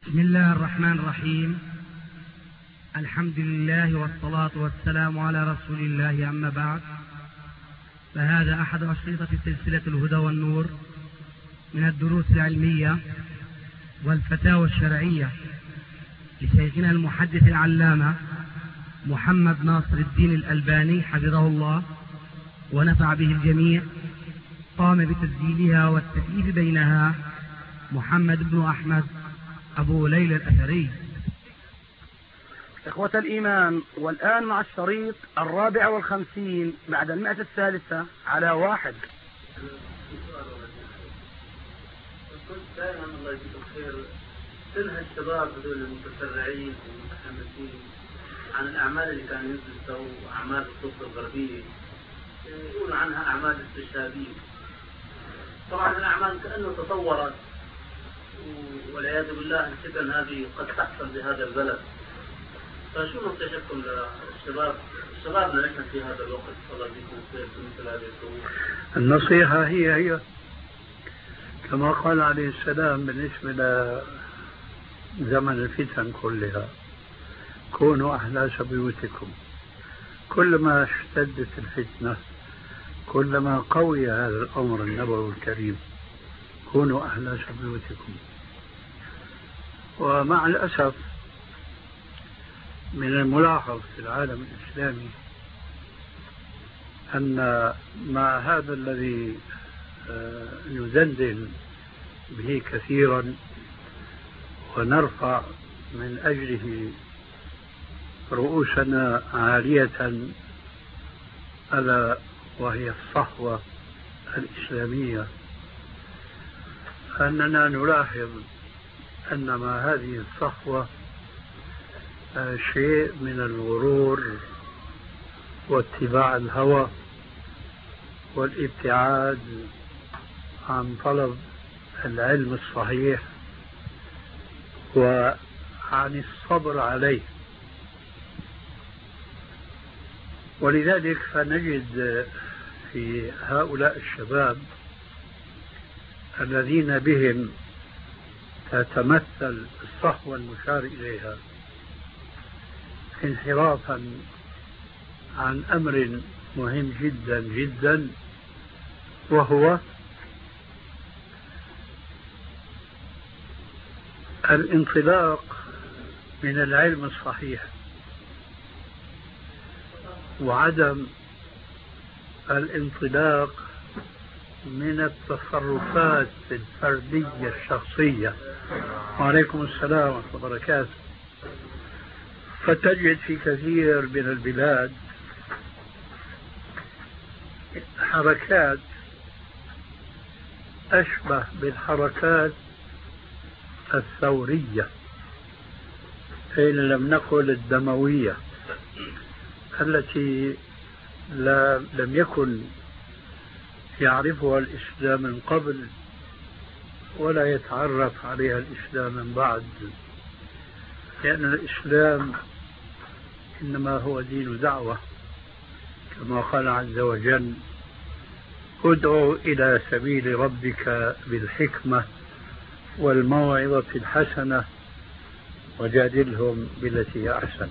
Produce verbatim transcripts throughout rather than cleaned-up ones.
بسم الله الرحمن الرحيم. الحمد لله والصلاة والسلام على رسول الله، أما بعد، فهذا أحد أشرطة سلسلة الهدى والنور من الدروس العلمية والفتاوى الشرعية لشيخنا المحدث العلامة محمد ناصر الدين الألباني حفظه الله ونفع به الجميع. قام بتسجيلها والتكليف بينها محمد بن أحمد أبو ليلى الأثري. إخوة الإيمان، والآن مع الشريط الرابع والخمسين بعد المئة الثالثة على واحد. كنت دائما الله يجزيك الخير تنهى الشباب هذول المتسرعين والمتحمسين عن الأعمال اللي كانوا يدرسوا أعمال الطب الغربية، يقولوا عنها أعمال استشهادية. طبعا الأعمال كأنه تطورت، والعياذ بالله الفتن هذه قد تحصل بهذا البلد. فشو نصيحتكم للشباب شبابنا نحن في هذا الوقت؟ الله يجزيكم الخير في مثل هذه الظروف. النصيحة هي هي كما قال عليه السلام بالنسبة لزمن الفتن كلها: كونوا أحداث بيوتكم. كلما اشتدت الفتنة كلما قوي هذا الأمر النبوي الكريم: كونوا أحداث بيوتكم. ومع الأسف من الملاحظ في العالم الإسلامي أن مع هذا الذي ندندن به كثيرا ونرفع من أجله رؤوسنا عالية، ألا وهي الصحوة الإسلامية، أننا نلاحظ أن مع هذه الصحوة شيء من الغرور واتباع الهوى والابتعاد عن طلب العلم الصحيح وعن الصبر عليه. ولذلك فنجد في هؤلاء الشباب الذين بهم تتمثل الصحوة المشار إليها انحرافا عن أمر مهم جدا جدا، وهو الانطلاق من العلم الصحيح وعدم الانطلاق من التصرفات الفردية الشخصية. وعليكم السلام ورحمة الله وبركاته. فتجد في كثير من البلاد حركات أشبه بالحركات الثورية، إن لم نقل الدموية، التي لا لم يكن يعرفها الإسلام من قبل ولا يتعرف عليها الإسلام من بعد، لأن الإسلام إنما هو دين دعوة، كما قال عز وجل: ادعو إلى سبيل ربك بالحكمة والموعظة الحسنة وجادلهم بالتي هي أحسن.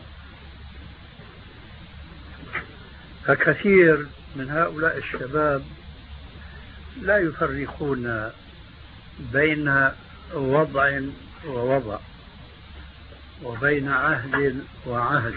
فكثير من هؤلاء الشباب لا يفرقون بين وضع ووضع وبين عهد وعهد،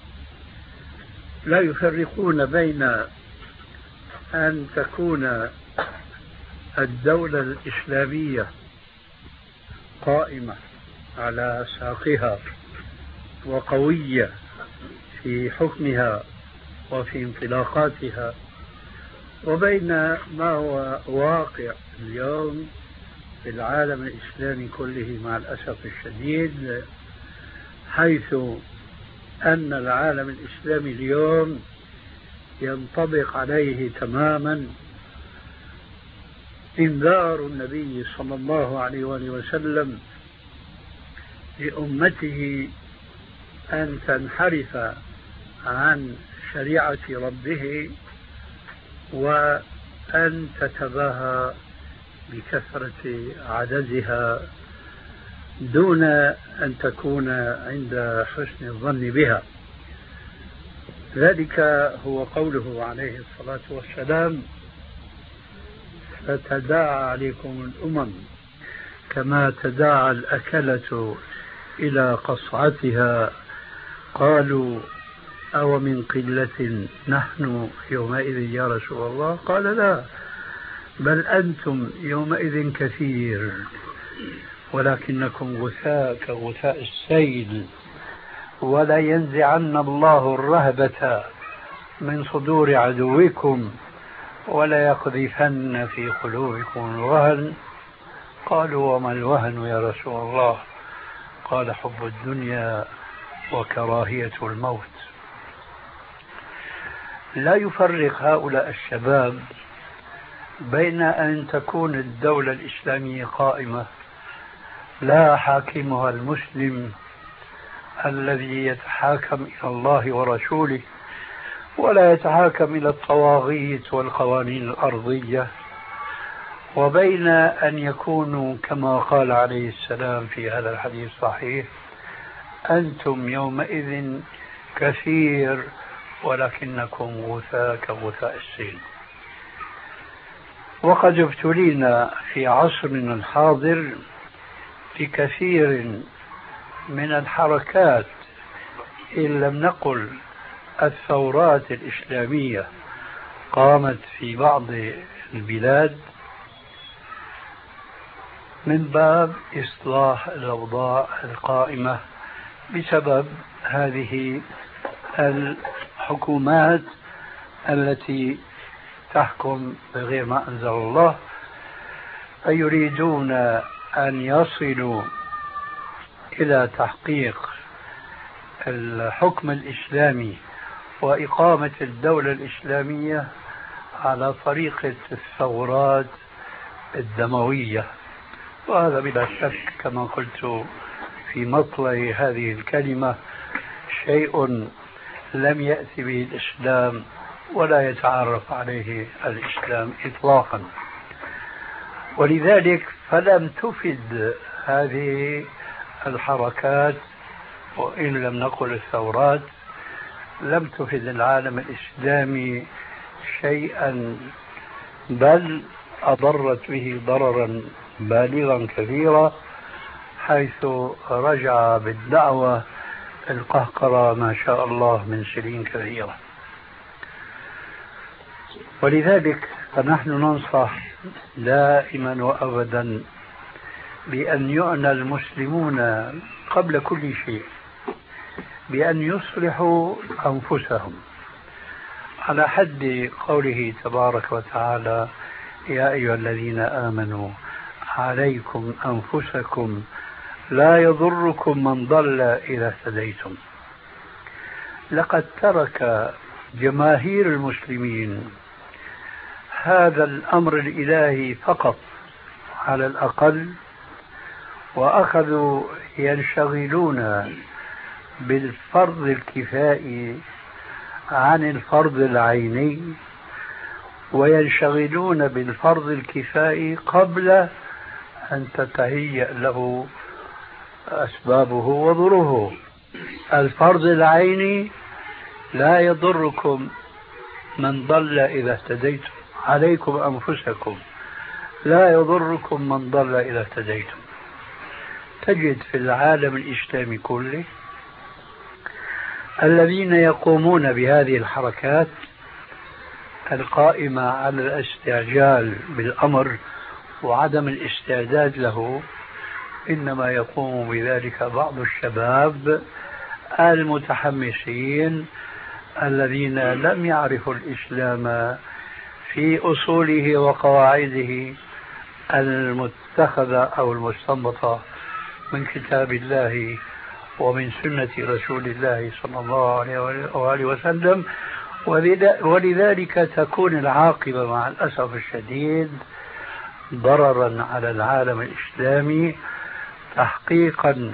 لا يفرقون بين أن تكون الدولة الإسلامية قائمة على ساقها وقوية في حكمها وفي انطلاقاتها، وبين ما هو واقع اليوم في العالم الإسلامي كله مع الأسف الشديد، حيث أن العالم الإسلامي اليوم ينطبق عليه تماما إنذار النبي صلى الله عليه وآله وسلم لأمته أن تنحرف عن شريعة ربه وأن تتباهى بكثرة عددها دون أن تكون عند حسن الظن بها. ذلك هو قوله عليه الصلاة والسلام: فتداعى عليكم الأمم كما تداعى الأكلة إلى قصعتها، قالوا أو من قلة نحن يومئذ يا رسول الله؟ قال: لا، بل أنتم يومئذ كثير ولكنكم غثاء كغثاء السيل، ولا ينزعن الله الرهبة من صدور عدوكم ولا يقذفن في قلوبكم الوهن. قالوا: وما الوهن يا رسول الله؟ قال: حب الدنيا وكراهية الموت. لا يفرق هؤلاء الشباب بين أن تكون الدولة الإسلامية قائمة لا حاكمها المسلم الذي يتحاكم إلى الله ورسوله ولا يتحاكم إلى الطواغيت والقوانين الأرضية، وبين أن يكونوا كما قال عليه السلام في هذا الحديث الصحيح: أنتم يومئذ كثير ولكنكم غثاء كغثاء السيل. وقد ابتلينا في عصرنا الحاضر بكثير من الحركات، إن لم نقل الثورات الإسلامية، قامت في بعض البلاد من باب إصلاح الأوضاع القائمة بسبب هذه الحكومات التي تحكم بغير ما أنزل الله، فيريدون أن يصلوا إلى تحقيق الحكم الإسلامي وإقامة الدولة الإسلامية على طريقة الثورات الدموية. وهذا بلا شك كما قلت في مطلع هذه الكلمة شيء لم يأتي به الإسلام ولا يتعرف عليه الإسلام إطلاقا. ولذلك فلم تفد هذه الحركات، وإن لم نقل الثورات، لم تفد العالم الإسلامي شيئا، بل أضرت به ضررا بالغا كثيرا، حيث رجع بالدعوة القهقرة ما شاء الله من سنين كثيرة. ولذلك فنحن ننصح دائما وأبدا بأن يعنى المسلمون قبل كل شيء بأن يصلحوا أنفسهم، على حد قوله تبارك وتعالى: يا أيها الذين آمنوا عليكم أنفسكم لا يضركم من ضل إذا اهتديتم. لقد ترك جماهير المسلمين هذا الأمر الإلهي فقط على الأقل، وأخذوا ينشغلون بالفرض الكفائي عن الفرض العيني، وينشغلون بالفرض الكفائي قبل أن تتهيأ له أسبابه وظروفه. الفرض العيني: لا يضركم من ضل إذا اهتديتم، عليكم أنفسكم لا يضركم من ضل إذا اهتديتم. تجد في العالم الإسلامي كله الذين يقومون بهذه الحركات القائمة على الاستعجال بالأمر وعدم الاستعداد له، إنما يقوم بذلك بعض الشباب المتحمسين الذين لم يعرفوا الإسلام في أصوله وقواعده المتخذة أو المستنبطة من كتاب الله ومن سنة رسول الله صلى الله عليه وسلم. ولذلك تكون العاقبة مع الأسف الشديد ضررا على العالم الإسلامي، تحقيقا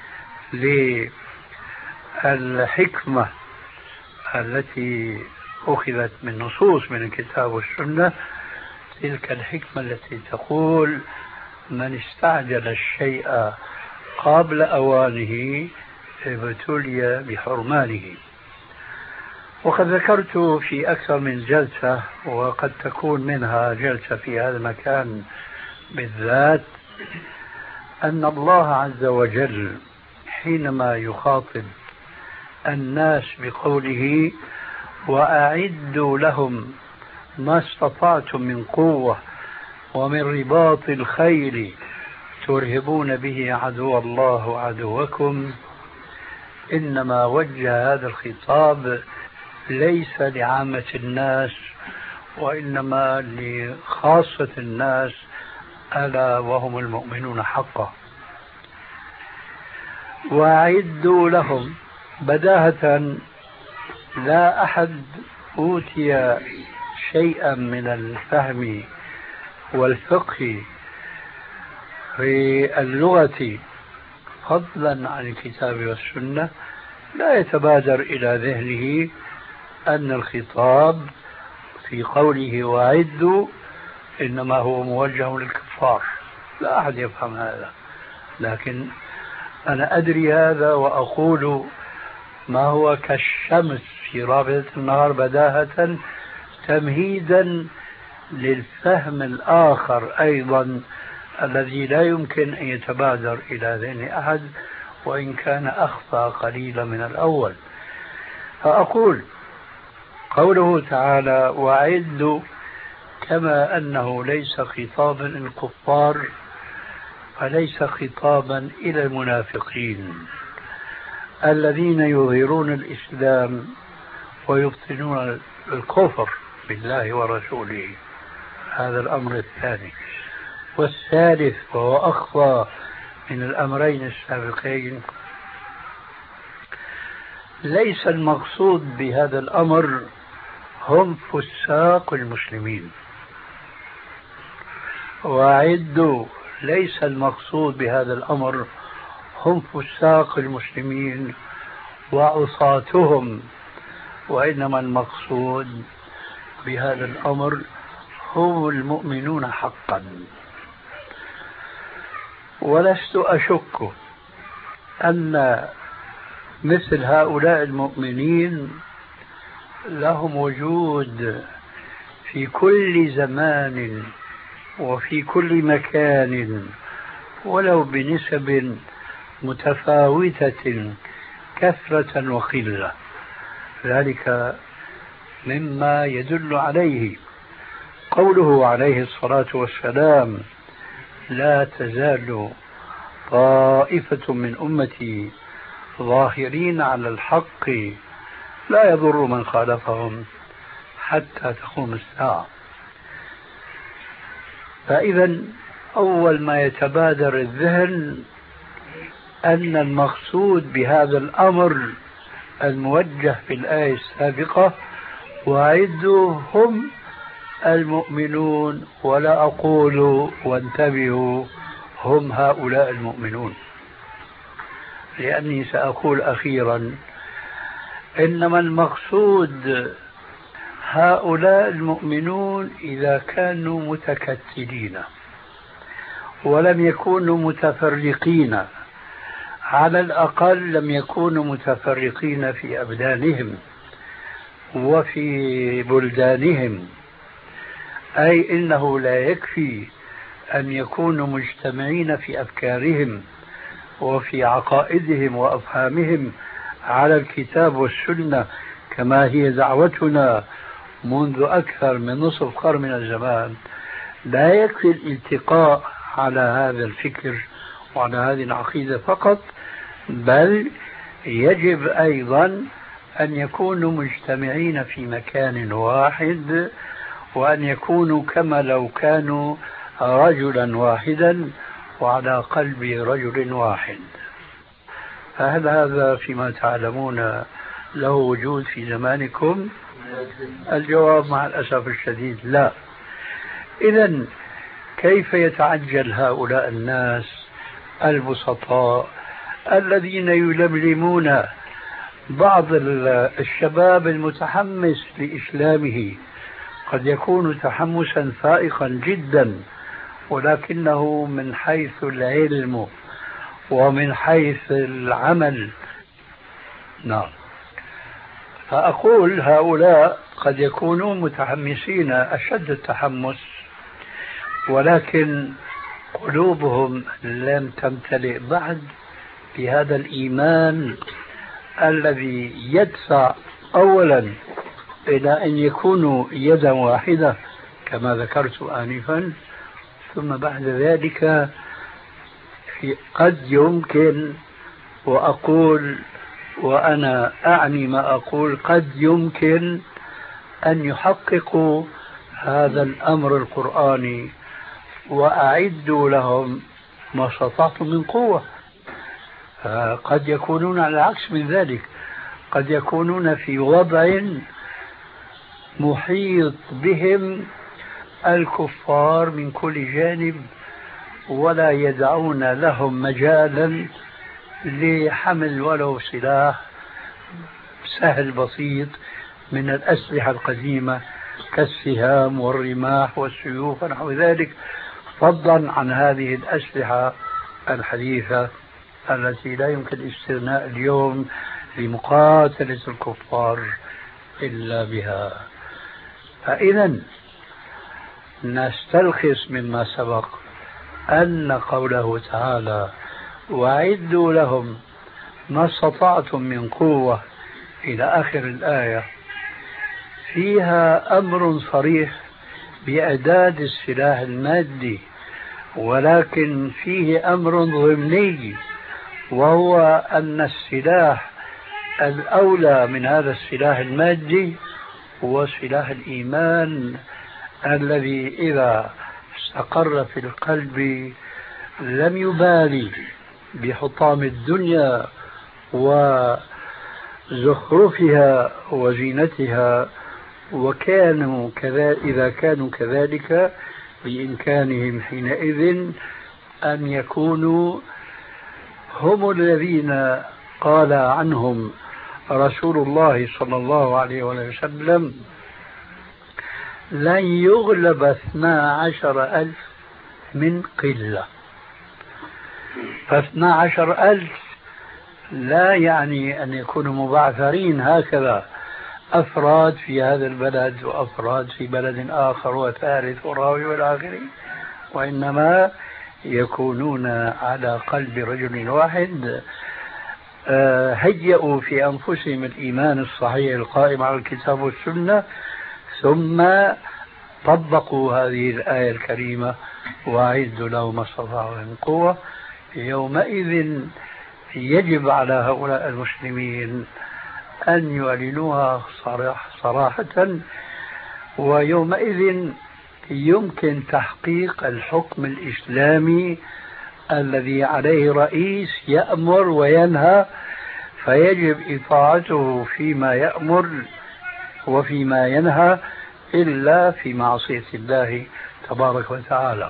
للحكمة التي أخذت من نصوص من الكتاب والسنة، تلك الحكمة التي تقول: من استعجل الشيء قبل أوانه ابتلي بحرمانه. وقد ذكرت في أكثر من جلسة، وقد تكون منها جلسة في هذا المكان بالذات، أن الله عز وجل حينما يخاطب الناس بقوله وأعدوا لهم ما استطعتم من قوة ومن رباط الخيل ترهبون به عدو الله وعدوكم، إنما وجه هذا الخطاب ليس لعامة الناس وإنما لخاصة الناس، ألا وهم المؤمنون حقا. وأعدوا لهم بداهة، لا أحد أوتي شيئا من الفهم والفقه في اللغة فضلا عن الكتاب والسنة لا يتبادر إلى ذهنه أن الخطاب في قوله وأعدوا إنما هو موجه للكفار. لا أحد يفهم هذا، لكن أنا أدري هذا وأقول ما هو كالشمس في رابعة النهار بداهة، تمهيدا للفهم الآخر أيضا الذي لا يمكن أن يتبادر إلى ذهن أحد وإن كان أخفى قليلا من الأول. فأقول قوله تعالى وأعدوا كما أنه ليس خطابا للكفار فليس خطابا إلى المنافقين الذين يظهرون الإسلام ويبطنون الكفر بالله ورسوله. هذا الأمر الثاني. والثالث وهو أخفى من الأمرين السابقين، ليس المقصود بهذا الأمر هم فساق المسلمين. وأعدوا ليس المقصود بهذا الأمر هم فساق المسلمين وعصاتهم، وإنما المقصود بهذا الأمر هم المؤمنون حقا. ولست أشك أن مثل هؤلاء المؤمنين لهم وجود في كل زمان وفي كل مكان ولو بنسب متفاوتة كثرة وقلة. ذلك مما يدل عليه قوله عليه الصلاة والسلام لا تزال طائفة من أمتي ظاهرين على الحق لا يضر من خالفهم حتى تقوم الساعة. فإذا أول ما يتبادر الذهن أن المقصود بهذا الأمر الموجه في الآية السابقة وأعدوا هم المؤمنون، ولا أقول وانتبهوا هم هؤلاء المؤمنون، لأني سأقول أخيرا إنما المقصود هؤلاء المؤمنون إذا كانوا متكتلين ولم يكونوا متفرقين، على الأقل لم يكونوا متفرقين في أبدانهم وفي بلدانهم، أي إنه لا يكفي أن يكونوا مجتمعين في أفكارهم وفي عقائدهم وأفهامهم على الكتاب والسنة كما هي دعوتنا منذ أكثر من نصف قرن من الزمان. لا يكفي الالتقاء على هذا الفكر وعلى هذه العقيدة فقط، بل يجب أيضا أن يكونوا مجتمعين في مكان واحد، وأن يكونوا كما لو كانوا رجلا واحدا وعلى قلب رجل واحد. فهل هذا فيما تعلمون له وجود في زمانكم؟ الجواب مع الأسف الشديد لا. إذن كيف يتعجل هؤلاء الناس البسطاء الذين يلملمون بعض الشباب المتحمس لإسلامه، قد يكون تحمسا فائقا جدا ولكنه من حيث العلم ومن حيث العمل. نعم. فأقول هؤلاء قد يكونون متحمسين أشد التحمس، ولكن قلوبهم لم تمتلئ بعد بهذا الإيمان الذي يدفع أولا إلى أن يكونوا يدا واحدة كما ذكرت آنفا، ثم بعد ذلك قد يمكن، وأقول وأنا أعني ما أقول، قد يمكن أن يحققوا هذا الأمر القرآني. وأعدوا لهم ما استطعتم من قوة. قد يكونون على العكس من ذلك، قد يكونون في وضع محيط بهم الكفار من كل جانب، ولا يدعون لهم مجالا لحمل ولو سلاح سهل بسيط من الأسلحة القديمة كالسهام والرماح والسيوف ونحو ذلك، فضلا عن هذه الأسلحة الحديثة التي لا يمكن الاستغناء اليوم لمقاتلة الكفار إلا بها. فإذا نستلخص مما سبق أن قوله تعالى وأعدوا لهم ما استطعتم من قوة إلى آخر الآية فيها أمر صريح بإعداد السلاح المادي، ولكن فيه أمر ضمني، وهو أن السلاح الأولى من هذا السلاح المادي هو سلاح الإيمان الذي إذا استقر في القلب لم يبالي بحطام الدنيا وزخرفها وزينتها، وكانوا كذا إذا كانوا كذلك بإمكانهم حينئذ أن يكونوا هم الذين قال عنهم رسول الله صلى الله عليه وسلم لن يغلب اثنا عشر ألف من قلة. فاثنا عشر ألف لا يعني أن يكونوا مبعثرين هكذا أفراد في هذا البلد وأفراد في بلد آخر وثالث ورابع والآخر، وإنما يكونون على قلب رجل واحد هيئوا في أنفسهم الإيمان الصحيح القائم على الكتاب والسنة، ثم طبقوا هذه الآية الكريمة وأعدوا لهم ما استطاعوا من قوة. يومئذ يجب على هؤلاء المسلمين أن يعلنوها صراحة، ويومئذ يمكن تحقيق الحكم الإسلامي الذي عليه رئيس يأمر وينهى، فيجب إطاعته فيما يأمر وفيما ينهى إلا في معصية الله تبارك وتعالى.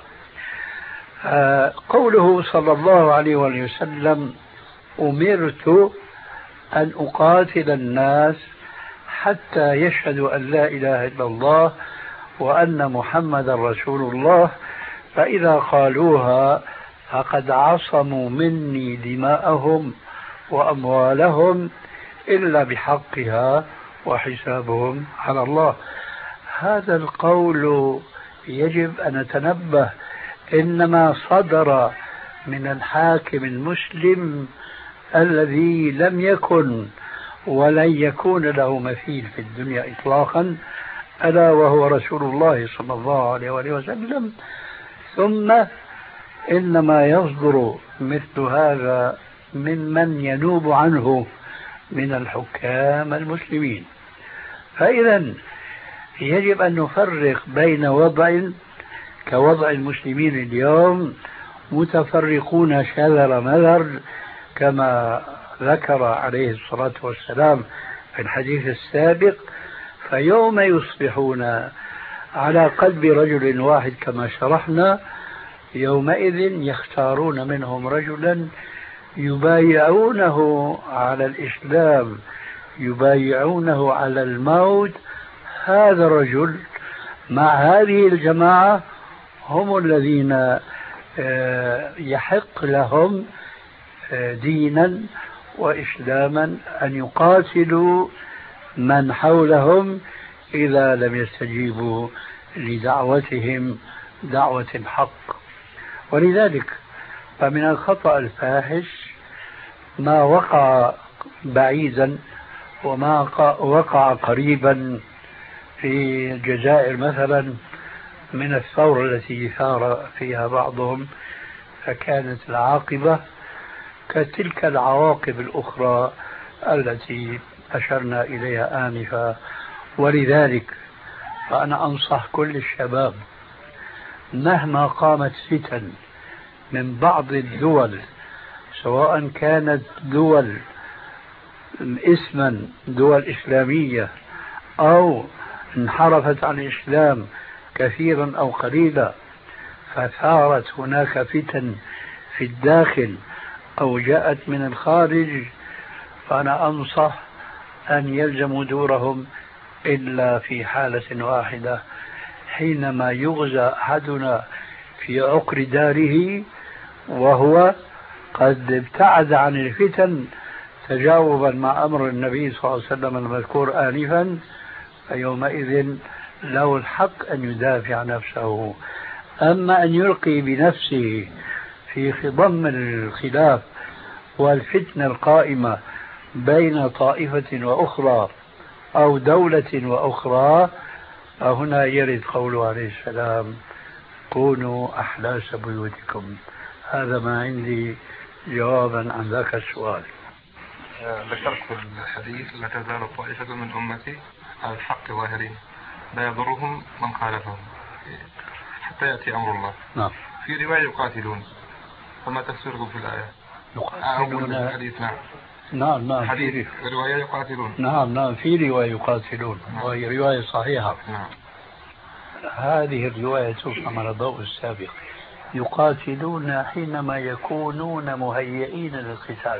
قوله صلى الله عليه وسلم أمرت أن أقاتل الناس حتى يشهدوا أن لا إله إلا الله وأن محمد رسول الله، فإذا قالوها فقد عصموا مني دماءهم وأموالهم إلا بحقها وحسابهم على الله. هذا القول يجب أن نتنبه إنما صدر من الحاكم المسلم الذي لم يكن ولن يكون له مثيل في الدنيا إطلاقا، ألا وهو رسول الله صلى الله عليه وسلم. ثم إنما يصدر مثل هذا ممن ينوب عنه من الحكام المسلمين. فإذا يجب أن نفرق بين وضع كوضع المسلمين اليوم متفرقون شذر مذر كما ذكر عليه الصلاة والسلام في الحديث السابق، فيوم يصبحون على قلب رجل واحد كما شرحنا يومئذ يختارون منهم رجلا يبايعونه على الإسلام، يبايعونه على الموت. هذا الرجل مع هذه الجماعة هم الذين يحق لهم دينا وإسلاما أن يقاتلوا من حولهم إذا لم يستجيبوا لدعوتهم دعوة الحق. ولذلك فمن الخطأ الفاحش ما وقع بعيدا وما وقع قريبا في الجزائر مثلا من الثورة التي ثار فيها بعضهم، فكانت العاقبة كتلك العواقب الأخرى التي أشرنا إليها آنفا. ولذلك فأنا أنصح كل الشباب مهما قامت فتن من بعض الدول، سواء كانت دول اسما دول إسلامية أو انحرفت عن الإسلام كثيرا أو قليلا، فثارت هناك فتن في الداخل أو جاءت من الخارج، فأنا أنصح أن يلزموا دورهم إلا في حالة واحدة، حينما يغزى أحدنا في عقر داره وهو قد ابتعد عن الفتن تجاوبا مع أمر النبي صلى الله عليه وسلم المذكور آنفا، فيومئذ له الحق أن يدافع نفسه. أما أن يلقي بنفسه في خضم الخلاف والفتنة القائمة بين طائفة وأخرى أو دولة وأخرى، فهنا يرد قوله عليه السلام: كونوا أحلاس بيوتكم. هذا ما عندي جوابا عن ذاك السؤال. ذكرت في الحديث: لا تزال طائفة من أمتي على الحق ظاهرين لا يضرهم من خالفهم حتى يأتي أمر الله. نعم. في رواية يقاتلون، فما تفسيركم في الآية؟ يقاتلون. الحديث نعم. نعم نعم في رواية يقاتلون. نعم نعم في رواية يقاتلون. نعم. وهي رواية صحيحة. نعم. هذه الرواية تفهم على ضوء السابق. يقاتلون حينما يكونون مهيئين للقتال.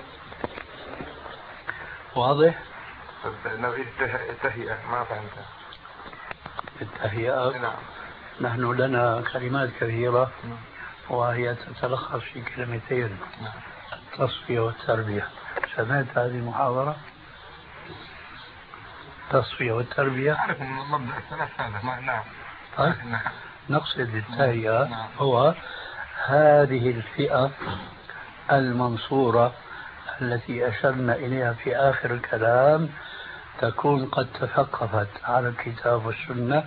واضح؟ التهيئة ما فهمت. التهيئة. نعم. نحن لنا كلمات كثيرة وهي تتلخص في كلمتين: التصفية والتربية. سمعت هذه المحاضرة؟ التصفية والتربية. أعرف من مبدأ الثلاث هذا. نعم. طيب. نعم. نقصد التهيئة هو هذه الفئة المنصورة التي أشرنا إليها في آخر الكلام تكون قد تثقفت على الكتاب والسنة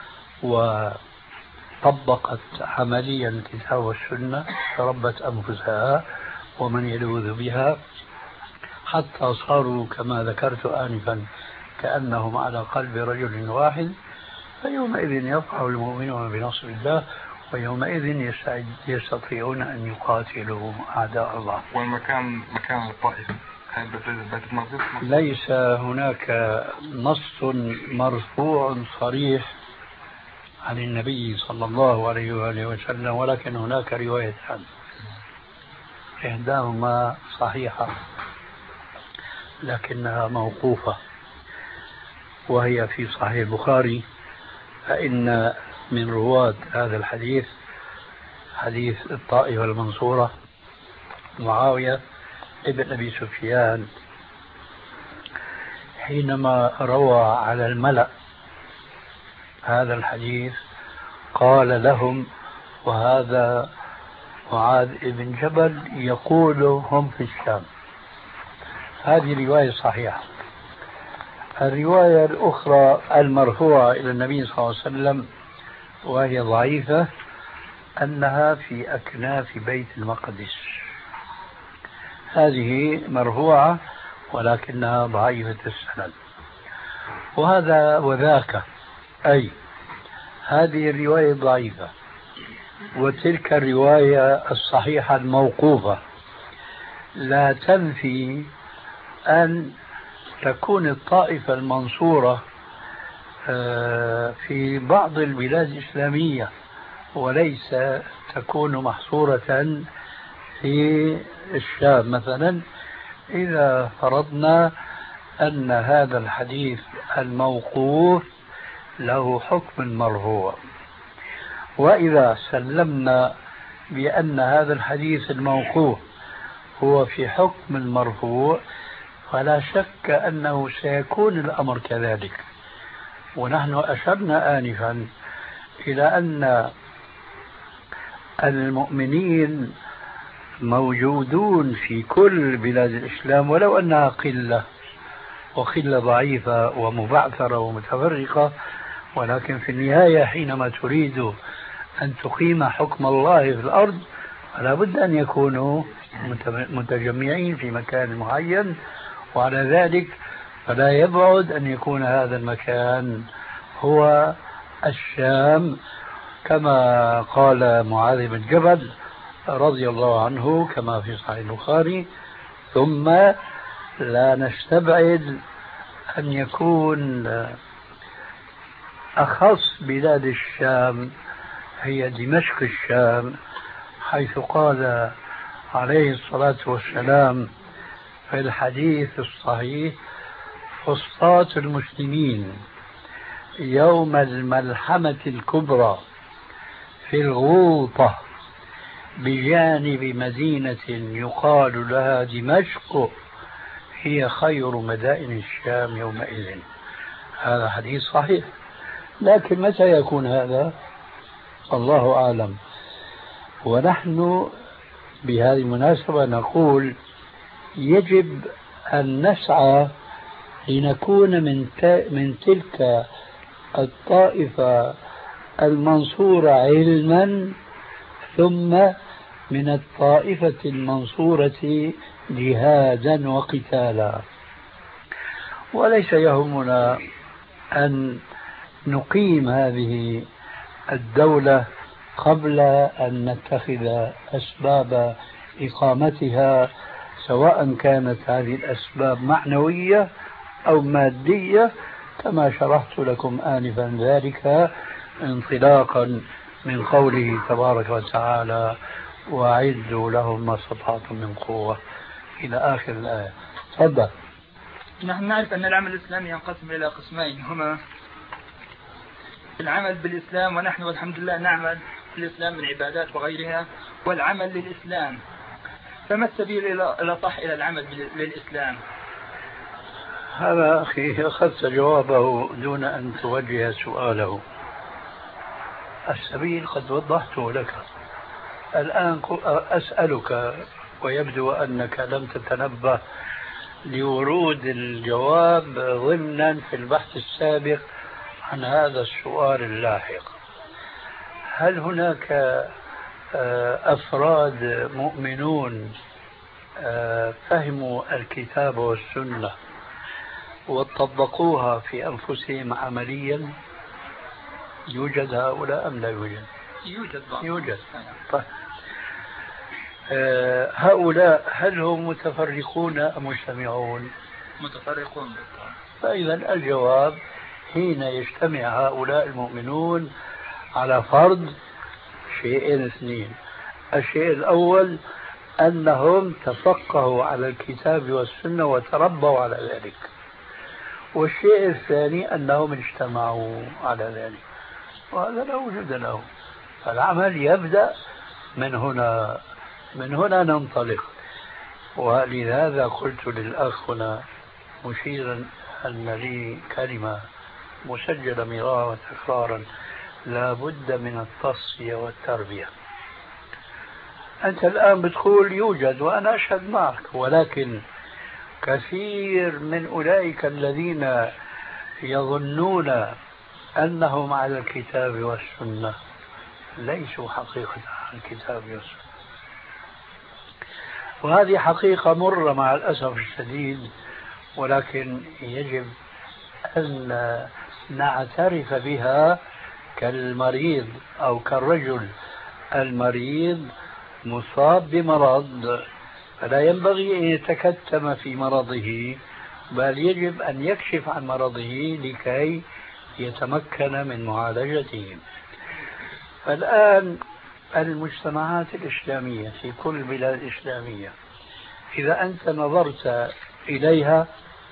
وطبقت عمليا الكتاب والسنة، تربت أنفسها ومن يلوذ بها حتى صاروا كما ذكرت آنفا كأنهم على قلب رجل واحد. فيومئذ يفرح المؤمنون بنصر الله، ويومئذ يستطيعون أن يقاتلوا أعداء الله. والمكان مكان الطائفة ليس هناك نص مرفوع صريح عن النبي صلى الله عليه وآله وسلم، ولكن هناك روايتان إحداهما صحيحة لكنها موقوفة، وهي في صحيح البخاري. فإن من رواة هذا الحديث حديث الطائفة المنصورة معاوية ابن أبي سفيان، حينما روى على الملأ هذا الحديث قال لهم: وهذا معاذ بن جبل يقول هم في الشام. هذه رواية صحيحة. الرواية الأخرى المرفوعة إلى النبي صلى الله عليه وسلم وهي ضعيفة أنها في أكناف بيت المقدس. هذه مرفوعة ولكنها ضعيفة السند. وهذا وذاك، أي هذه الرواية ضعيفة وتلك الرواية الصحيحة الموقوفة لا تنفي أن تكون الطائفة المنصورة في بعض البلاد الإسلامية وليس تكون محصورة في الشام مثلا، إذا فرضنا أن هذا الحديث الموقوف له حكم مرفوع. وإذا سلمنا بأن هذا الحديث الموقوف هو في حكم المرفوع، فلا شك أنه سيكون الأمر كذلك. ونحن أشرنا آنفا إلى أن المؤمنين موجودون في كل بلاد الإسلام ولو أنها قلة، وقلة ضعيفة ومبعثرة ومتفرقة، ولكن في النهاية حينما تريد أن تقيم حكم الله في الأرض فلا بد أن يكونوا متجمعين في مكان معين، وعلى ذلك فلا يبعد أن يكون هذا المكان هو الشام، كما قال معاذ بن جبل رضي الله عنه كما في صحيح البخاري. ثم لا نستبعد أن يكون أخص بلاد الشام هي دمشق الشام، حيث قال عليه الصلاة والسلام في الحديث الصحيح: فسطاط المسلمين يوم الملحمة الكبرى في الغوطة بجانب مدينة يقال لها دمشق هي خير مدائن الشام يومئذ. هذا حديث صحيح، لكن متى يكون هذا؟ الله أعلم. ونحن بهذه المناسبة نقول يجب أن نسعى لنكون من من تلك الطائفة المنصورة علما، ثم من الطائفة المنصورة جهادا وقتالا. وليس يهمنا أن نقيم هذه الدولة قبل أن نتخذ أسباب إقامتها، سواء كانت هذه الأسباب معنوية أو مادية، كما شرحت لكم آنفا ذلك انطلاقا من قوله تبارك وتعالى: وأعدوا لهم ما استطعتم من قوة، إلى آخر الآية. تفضل. نحن نعرف أن العمل الإسلامي ينقسم إلى قسمين، هما العمل بالإسلام، ونحن والحمد لله نعمل في الإسلام من عبادات وغيرها، والعمل للإسلام. فما السبيل إلى صح إلى العمل للإسلام؟ هذا أخي أخذت جوابه دون أن توجه سؤاله. السبيل قد وضحته لك، الآن أسألك ويبدو أنك لم تتنبه لورود الجواب ضمنا في البحث السابق عن هذا السؤال اللاحق: هل هناك أفراد مؤمنون فهموا الكتاب والسنة وطبقوها في أنفسهم عمليا؟ يوجد هؤلاء أم لا يوجد؟ يوجد بعض. يوجد. طيب. هؤلاء هل هم متفرقون أم مجتمعون؟ متفرقون بالطبع. فإذا الجواب: حين يجتمع هؤلاء المؤمنون على فرض شيئين اثنين: الشيء الأول أنهم تفقهوا على الكتاب والسنة وتربوا على ذلك، والشيء الثاني أنهم اجتمعوا على ذلك، وهذا لا وجود له. فالعمل يبدأ من هنا، من هنا ننطلق. ولهذا قلت للأخ هنا مشيرا أن لي كلمة مسجلة مرارا وتكرارا: لا بد من التصفية والتربية. أنت الآن بتقول يوجد وأنا أشهد معك، ولكن كثير من أولئك الذين يظنون أنهم على الكتاب والسنة ليسوا حقيقة على الكتاب والسنة، وهذه حقيقة مرة مع الأسف الشديد، ولكن يجب أن نعترف بها كالمريض أو كالرجل المريض مصاب بمرض، فلا ينبغي أن يتكتم في مرضه، بل يجب أن يكشف عن مرضه لكي يتمكن من معالجته. فالآن المجتمعات الإسلامية في كل البلاد الإسلامية إذا أنت نظرت إليها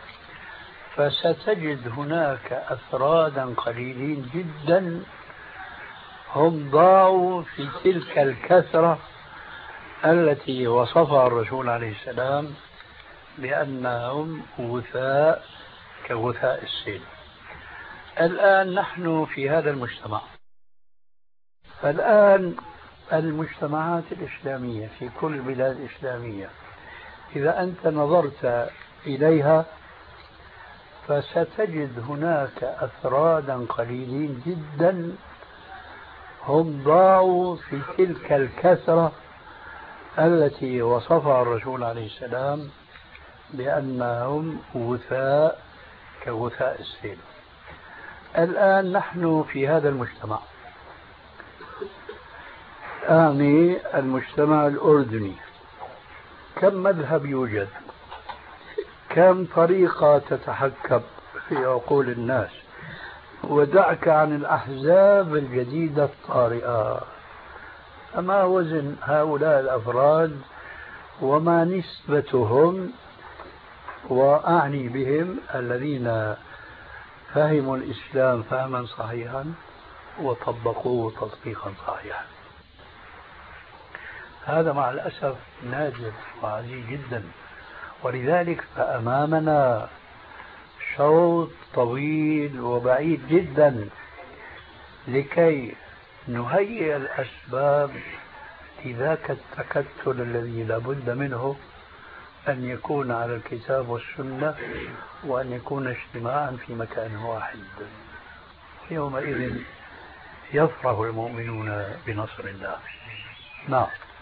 فستجد هناك أفرادا قليلين جدا هم ضاعوا في تلك الكثرة التي وصفها الرسول عليه السلام بأنهم غثاء كغثاء السيل. الآن نحن في هذا المجتمع، فالآن المجتمعات الإسلامية في كل البلاد الإسلامية إذا أنت نظرت إليها فستجد هناك أفرادا قليلين جدا هم ضاعوا في تلك الكثرة التي وصفها الرسول عليه السلام بأنهم غثاء كغثاء السيل. الآن نحن في هذا المجتمع، أعني المجتمع الأردني، كم مذهب يوجد؟ كم طريقة تتحكم في عقول الناس؟ ودعك عن الأحزاب الجديدة الطارئة، فما وزن هؤلاء الأفراد وما نسبتهم؟ وأعني بهم الذين فهموا الإسلام فهما صحيحا وطبقوه تطبيقا صحيحا. هذا مع الأسف نادر وعزيز جدا، ولذلك فأمامنا شوط طويل وبعيد جدا لكي نهيئ الأسباب لذاك التكتل الذي لابد منه أن يكون على الكتاب والسنة، وأن يكون اجتماعا في مكان واحد. يومئذ يفرح المؤمنون بنصر الله. نعم.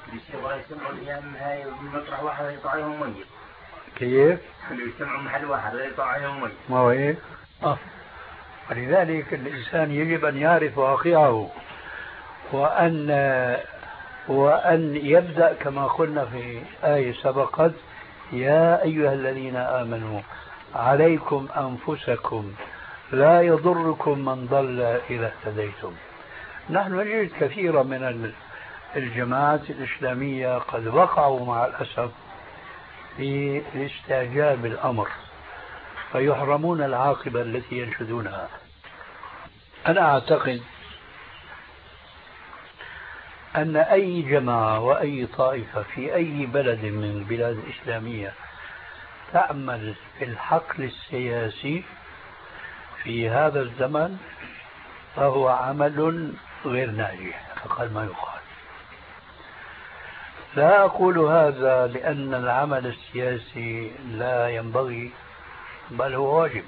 كيف؟ يجتمعوا محل واحد لا يطلع عليهم ميت. ما هو إيه؟ آه. ولذلك الإنسان يجب أن يعرف واقعه، وأن وأن يبدأ كما قلنا في آية سبقت: يا أيها الذين آمنوا عليكم أنفسكم لا يضركم من ضل إذا اهتديتم. نحن نجد كثيرا من الجماعات الإسلامية قد وقعوا مع الأسف في الاستعجال بالأمر فيحرمون العاقبة التي ينشدونها. أنا أعتقد أن أي جماعة وأي طائفة في أي بلد من البلاد الإسلامية تعمل في الحقل السياسي في هذا الزمن فهو عمل غير ناجح أقل ما يقال. لا أقول هذا لأن العمل السياسي لا ينبغي، بل هو واجب،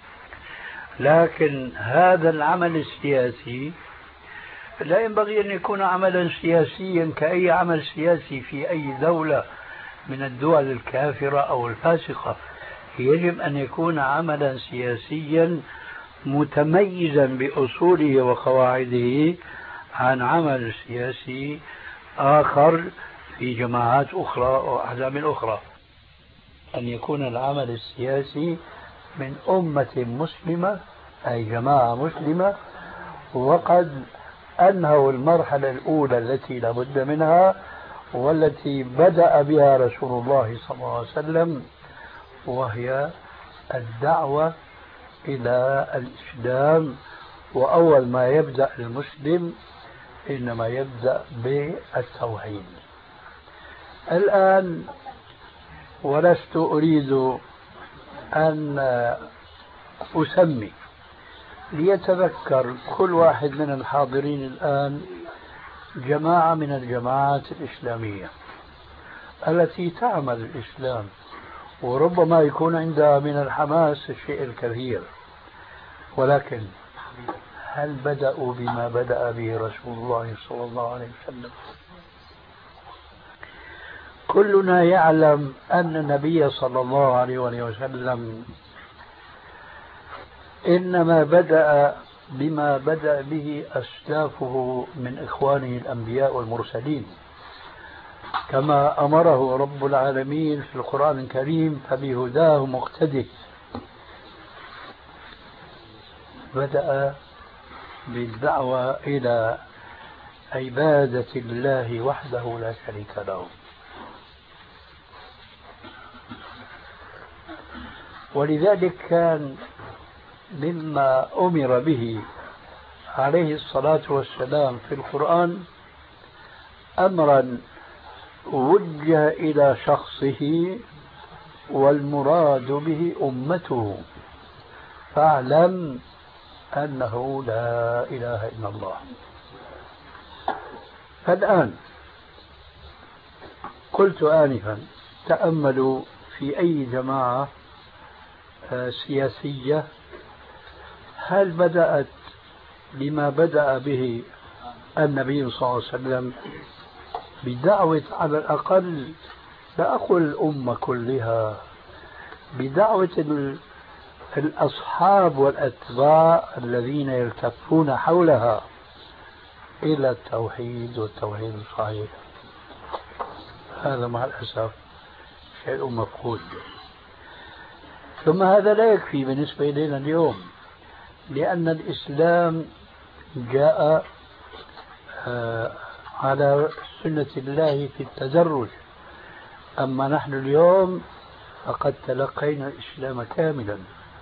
لكن هذا العمل السياسي لا ينبغي أن يكون عملا سياسيا كأي عمل سياسي في أي دولة من الدول الكافرة أو الفاسقة. يجب أن يكون عملا سياسيا متميزا بأصوله وقواعده عن عمل سياسي آخر في جماعات أخرى وأحزاب أخرى. أن يكون العمل السياسي من أمة مسلمة، أي جماعة مسلمة، وقد أنهوا المرحلة الأولى التي لابد منها والتي بدأ بها رسول الله صلى الله عليه وسلم، وهي الدعوة إلى الإسلام. وأول ما يبدأ المسلم إنما يبدأ بالتوحيد. الآن ولست أريد أن أسمي، ليتذكر كل واحد من الحاضرين الآن جماعة من الجماعات الإسلامية التي تعمل الإسلام، وربما يكون عندها من الحماس الشيء الكثير، ولكن هل بدأوا بما بدأ به رسول الله صلى الله عليه وسلم؟ كلنا يعلم أن النبي صلى الله عليه وسلم إنما بدأ بما بدأ به أسلافه من إخوانه الأنبياء والمرسلين، كما أمره رب العالمين في القرآن الكريم: فبهداه مقتدي. بدأ بالدعوة إلى عبادة الله وحده لا شريك له. ولذلك كان مما أمر به عليه الصلاة والسلام في القرآن أمرا وجه إلى شخصه والمراد به أمته، فاعلم أنه لا إله إلا الله. فالآن قلت آنفا تأملوا في أي جماعة سياسية هل بدأت بما بدأ به النبي صلى الله عليه وسلم بدعوة على الأقل، لا أقول الأمة كلها، بدعوة الأصحاب والأتباع الذين يلتفون حولها إلى التوحيد والتوحيد الصحيح؟ هذا مع الأسف شيء مفقود. ثم هذا لا يكفي بالنسبة إلينا اليوم، لأن الإسلام جاء على سنة الله في التدرج، أما نحن اليوم فقد تلقينا الإسلام كاملا.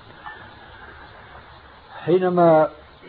حينما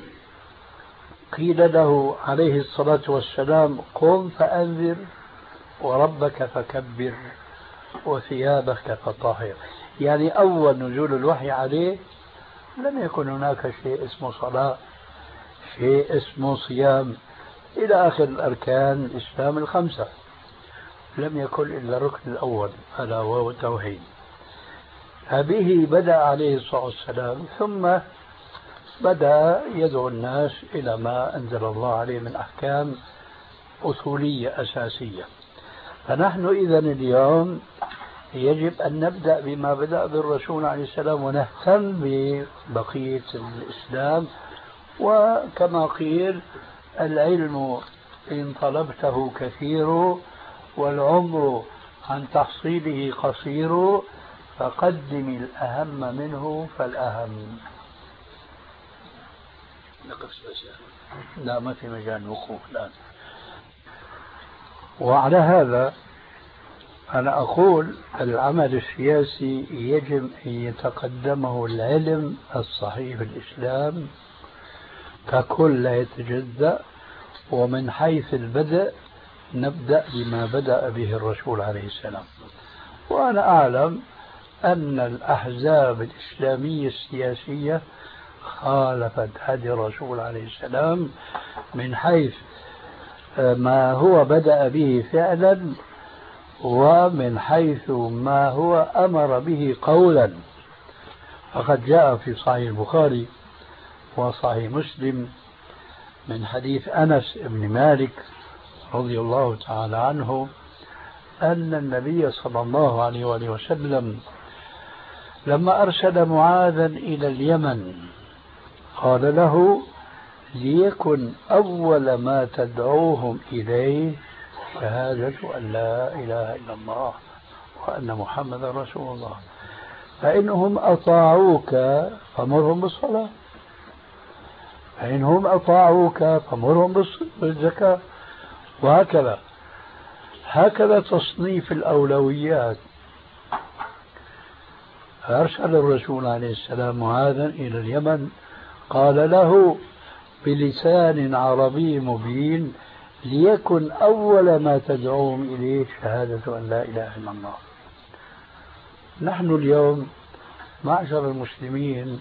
قيل له عليه الصلاة والسلام قم فأنذر وربك فكبر وثيابك فطهر، يعني أول نزول الوحي عليه لم يكن هناك شيء اسمه صلاة، شيء اسمه صيام، إلى آخر الأركان الإسلام الخمسة، لم يكن إلا الركن الأول ألا وهو التوحيد. فبه بدأ عليه الصلاة والسلام، ثم بدأ يدعو الناس إلى ما أنزل الله عليه من أحكام أصولية أساسية. فنحن إذن اليوم يجب أن نبدأ بما بدأ بالرسول عليه السلام ونهتم ببقية الإسلام. وكما قيل العلم إن طلبته كثير والعمر عن تحصيله قصير، فقدم الأهم منه فالأهم. لا ما في مجال وقوف الآن. وعلى هذا أنا أقول العمل السياسي يجب أن يتقدمه العلم الصحيح في الإسلام ككل لا يتجزأ، ومن حيث البدء نبدأ بما بدأ به الرسول عليه السلام. وأنا أعلم أن الأحزاب الإسلامية السياسية خالفت هدي الرسول عليه السلام من حيث ما هو بدأ به فعلا ومن حيث ما هو أمر به قولا. فقد جاء في صحيح البخاري وصحيح مسلم من حديث أنس بن مالك رضي الله تعالى عنه أن النبي صلى الله عليه وآله وسلم لما أرسل معاذا إلى اليمن قال له ليكن أول ما تدعوهم إليه شهادة أن لا إله إلا الله وأن محمد رسول الله، فإنهم أطاعوك فمرهم بالصلاة، فإنهم أطاعوك فمرهم بالزكاة، وهكذا. هكذا تصنيف الأولويات. أرسل الرسول عليه السلام معاذا إلى اليمن قال له بلسان عربي مبين ليكن أول ما تدعوهم إليه شهادة أن لا إله إلا الله. نحن اليوم معشر المسلمين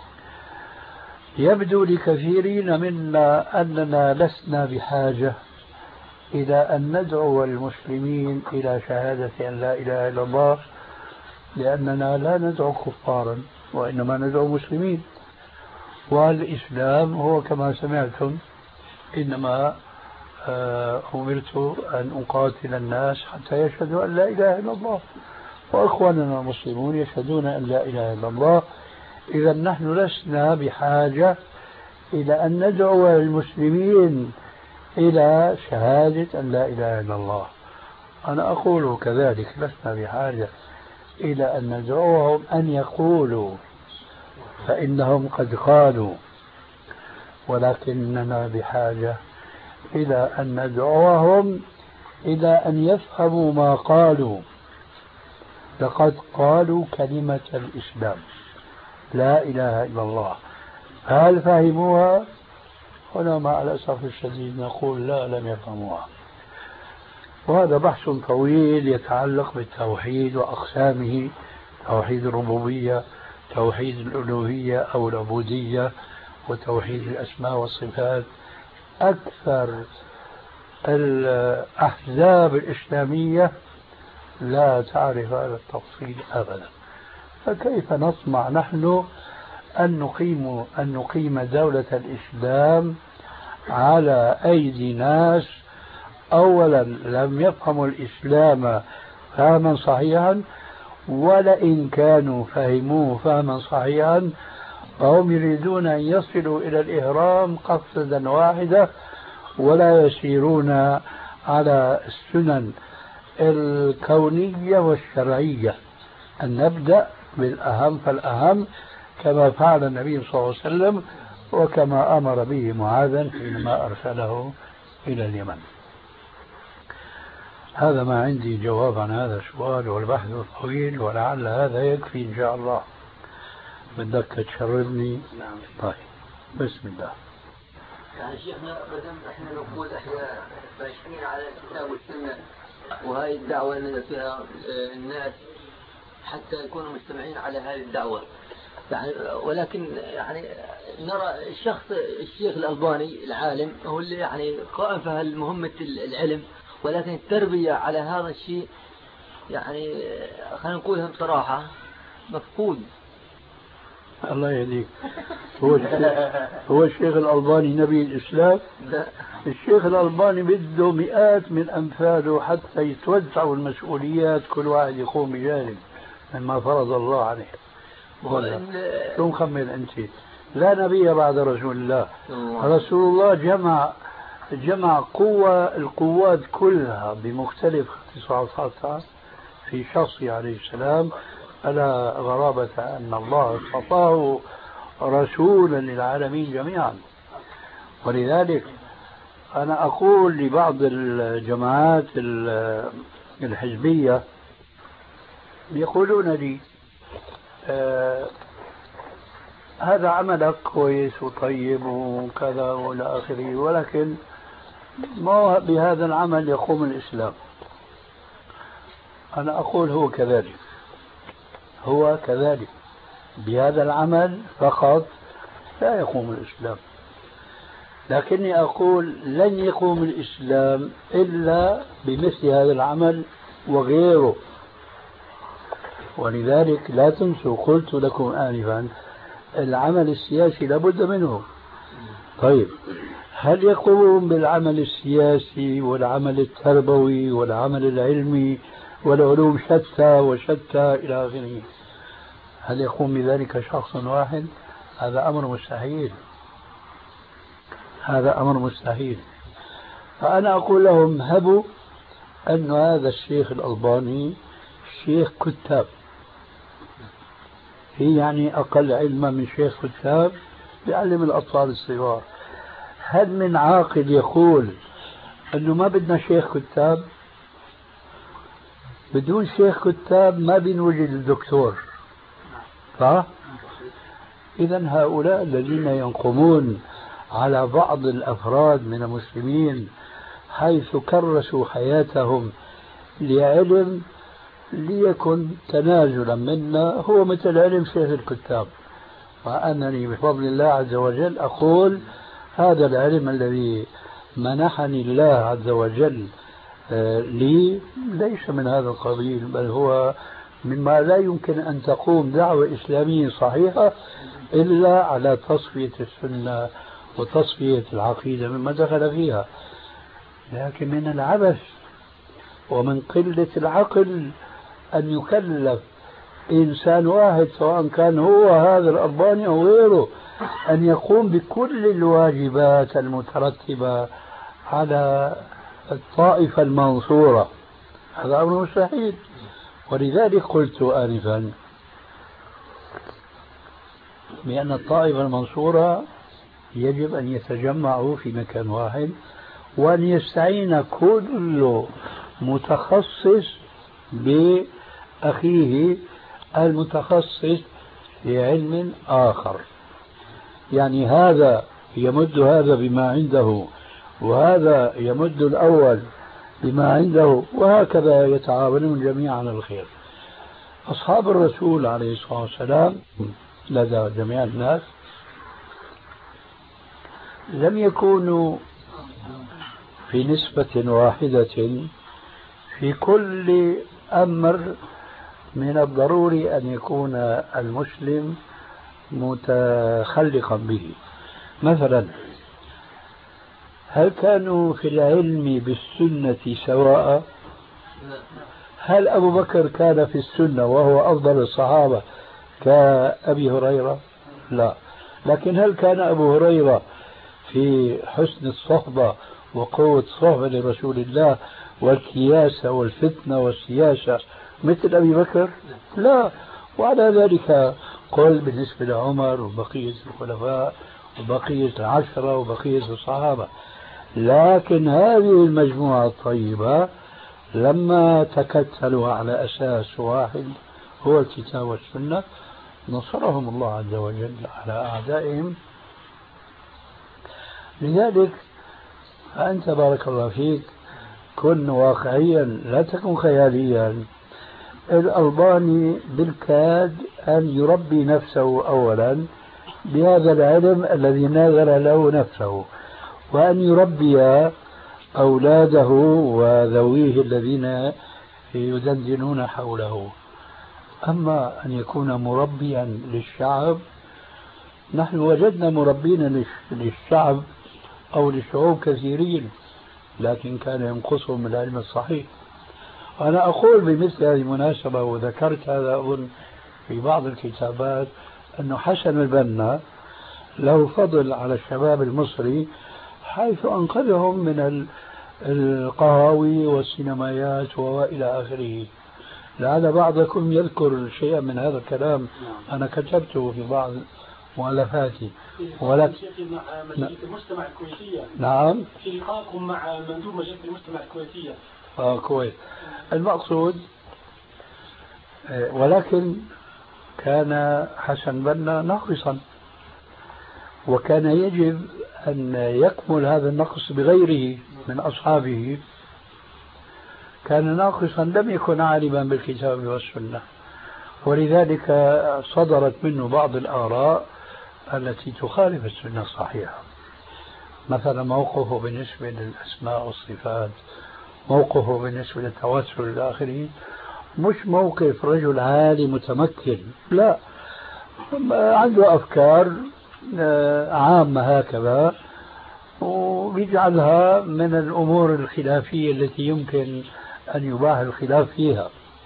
يبدو لكثيرين منا أننا لسنا بحاجة إلى أن ندعو المسلمين إلى شهادة أن لا إله إلا الله، لأننا لا ندعو كفارا وإنما ندعو مسلمين. والإسلام هو كما سمعتم إنما أمرت أن أقاتل الناس حتى يشهدوا أن لا إله إلا الله، وأخواننا المسلمون يشهدون أن لا إله إلا الله. إذا نحن لسنا بحاجة إلى أن ندعو المسلمين إلى شهادة أن لا إله إلا الله. أنا أقول كذلك لسنا بحاجة إلى أن ندعوهم أن يقولوا، فإنهم قد قالوا، ولكننا بحاجة إلى أن ندعوهم إلى أن يفهموا ما قالوا. لقد قالوا كلمة الإسلام لا إله إلا الله، هل فهموها؟ هنا مع الأسف الشديد نقول لا، لم يفهموها. وهذا بحث طويل يتعلق بالتوحيد وأقسامه، توحيد الربوبية، توحيد الألوهية أو العبودية، وتوحيد الأسماء والصفات. أكثر الأحزاب الإسلامية لا تعرف هذا التفصيل أبدا. فكيف نطمع نحن أن نقيم أن نقيم دولة الإسلام على أيدي ناس أولا لم يفهموا الإسلام فهما صحيحا، ولئن كانوا فهموه فهما صحيحا فهم يريدون أن يصلوا إلى الإهرام قصدا واحدة ولا يسيرون على السنن الكونية والشرعية. أن نبدأ بالأهم فالأهم كما فعل النبي صلى الله عليه وسلم وكما أمر به معاذا حينما أرسله إلى اليمن. هذا ما عندي جواب عن هذا السؤال، والبحث طويل ولعل هذا يكفي إن شاء الله. بدك تشربني؟ نعم. طيب بسم الله. يعني شيخنا بدم احنا نقول احنا ماشيين على الكتاب والسنة، وهذه الدعوة اللي فيها الناس حتى يكونوا مجتمعين على هذه الدعوة يعني، ولكن يعني نرى الشخص الشيخ الألباني العالم هو اللي يعني قائم في هالمهمة العلم، ولكن التربية على هذا الشيء يعني خلينا نقولها بصراحة مفقود. الله يهديك. هو هو الشيخ الألباني نبي الإسلام؟ لا. الشيخ الألباني بده مئات من أمثاله حتى يتوزعوا المسؤوليات، كل واحد يقوم بجانب مما فرض الله عليه. شو مخمل أنت؟ لا نبي بعد رسول الله. رسول الله جمع جمع قوة القوات كلها بمختلف اختصاصاتها في شخصه عليه السلام، ألا غرابة أن الله اصطفاه رسولا للعالمين جميعا. ولذلك أنا أقول لبعض الجماعات الحزبية يقولون لي آه هذا عملك كويس وطيب وكذا والى آخره، ولكن ما بهذا العمل يقوم الإسلام. أنا أقول هو كذلك، هو كذلك، بهذا العمل فقط لا يقوم الإسلام، لكني أقول لن يقوم الإسلام إلا بمثل هذا العمل وغيره. ولذلك لا تنسوا قلت لكم آنفا العمل السياسي لابد منه. طيب هل يقوم بالعمل السياسي والعمل التربوي والعمل العلمي والعلوم شتى وشتى إلى آخره، هل يقوم بذلك شخص واحد؟ هذا أمر مستحيل، هذا أمر مستحيل. فأنا أقول لهم هبوا أن هذا الشيخ الألباني شيخ كتاب، هي يعني أقل علما من شيخ كتاب بيعلم الأطفال الصغار. هل من عاقل يقول أنه ما بدنا شيخ كتاب؟ بدون شيخ كتاب ما بنوجد الدكتور، صح؟ إذا هؤلاء الذين ينقمون على بعض الأفراد من المسلمين حيث كرسوا حياتهم لعلم ليكن تنازلا منا هو مثل علم شيخ الكتاب. وأنني بفضل الله عز وجل أقول هذا العلم الذي منحني الله عز وجل لي ليس من هذا القبيل، بل هو مما لا يمكن أن تقوم دعوة إسلامية صحيحة إلا على تصفية السنة وتصفية العقيدة مما دخل فيها. لكن من العبث ومن قلة العقل أن يكلف إنسان واحد سواء كان هو هذا الألباني أو غيره أن يقوم بكل الواجبات المترتبة على الطائفة المنصورة. هذا أمر مستحيل. ولذلك قلت آنفا بأن الطائفة المنصورة يجب أن يتجمعوا في مكان واحد وأن يستعين كل متخصص بأخيه المتخصص في علم آخر. يعني هذا يمد هذا بما عنده، وهذا يمد الأول بما عنده، وهكذا يتعاونون جميعا على الخير. أصحاب الرسول عليه الصلاة والسلام لدى جميع الناس لم يكونوا في نسبة واحدة في كل أمر من الضروري أن يكون المسلم متخلقا به. مثلا هل كانوا في العلم بالسنة سواء؟ هل أبو بكر كان في السنة وهو أفضل الصحابة كأبي هريرة؟ لا. لكن هل كان أبو هريرة في حسن الصحبة وقوة صحبة لرسول الله والكياسة والفتنة والسياسة مثل أبي بكر؟ لا. وعلى ذلك قل بالنسبة لعمر وبقية الخلفاء وبقية العشرة وبقية الصحابة. لكن هذه المجموعة الطيبة لما تكتلوا على أساس واحد هو الكتاب والسنة نصرهم الله عز وجل على أعدائهم. لذلك أنت بارك الله فيك كن واقعيا لا تكن خياليا. الألباني بالكاد أن يربي نفسه أولا بهذا العلم الذي ناظر له نفسه، وأن يربي أولاده وذويه الذين يدندنون حوله. أما أن يكون مربيا للشعب، نحن وجدنا مربين للشعب أو للشعوب كثيرين، لكن كان ينقصهم العلم الصحيح. أنا أقول بمثل هذه المناسبة، وذكرت هذا أظن في بعض الكتابات، أنه حسن البنا له فضل على الشباب المصري حيث أنقذهم من القهاوي والسينمايات وإلى آخره. لعل بعضكم يذكر شيئا من هذا الكلام أنا كتبته في بعض مؤلفاتي. ولكن مع مجلة المجتمع الكويتية. نعم. في لقائكم مع مندوب مجلة المجتمع الكويتية. آه كويت. المقصود ولكن كان حسن بنا ناقصا، وكان يجب أن يكمل هذا النقص بغيره من أصحابه. كان ناقصا لم يكن عالما بالكتاب والسنة، ولذلك صدرت منه بعض الآراء التي تخالف السنة الصحيحة. مثلا موقفه بالنسبة للأسماء والصفات، موقفه بالنسبة للتوسل إلى آخره، مش موقف رجل عالي متمكن، لا، عنده أفكار عامة هكذا ويجعلها من الأمور الخلافية التي يمكن أن يباح الخلاف فيها.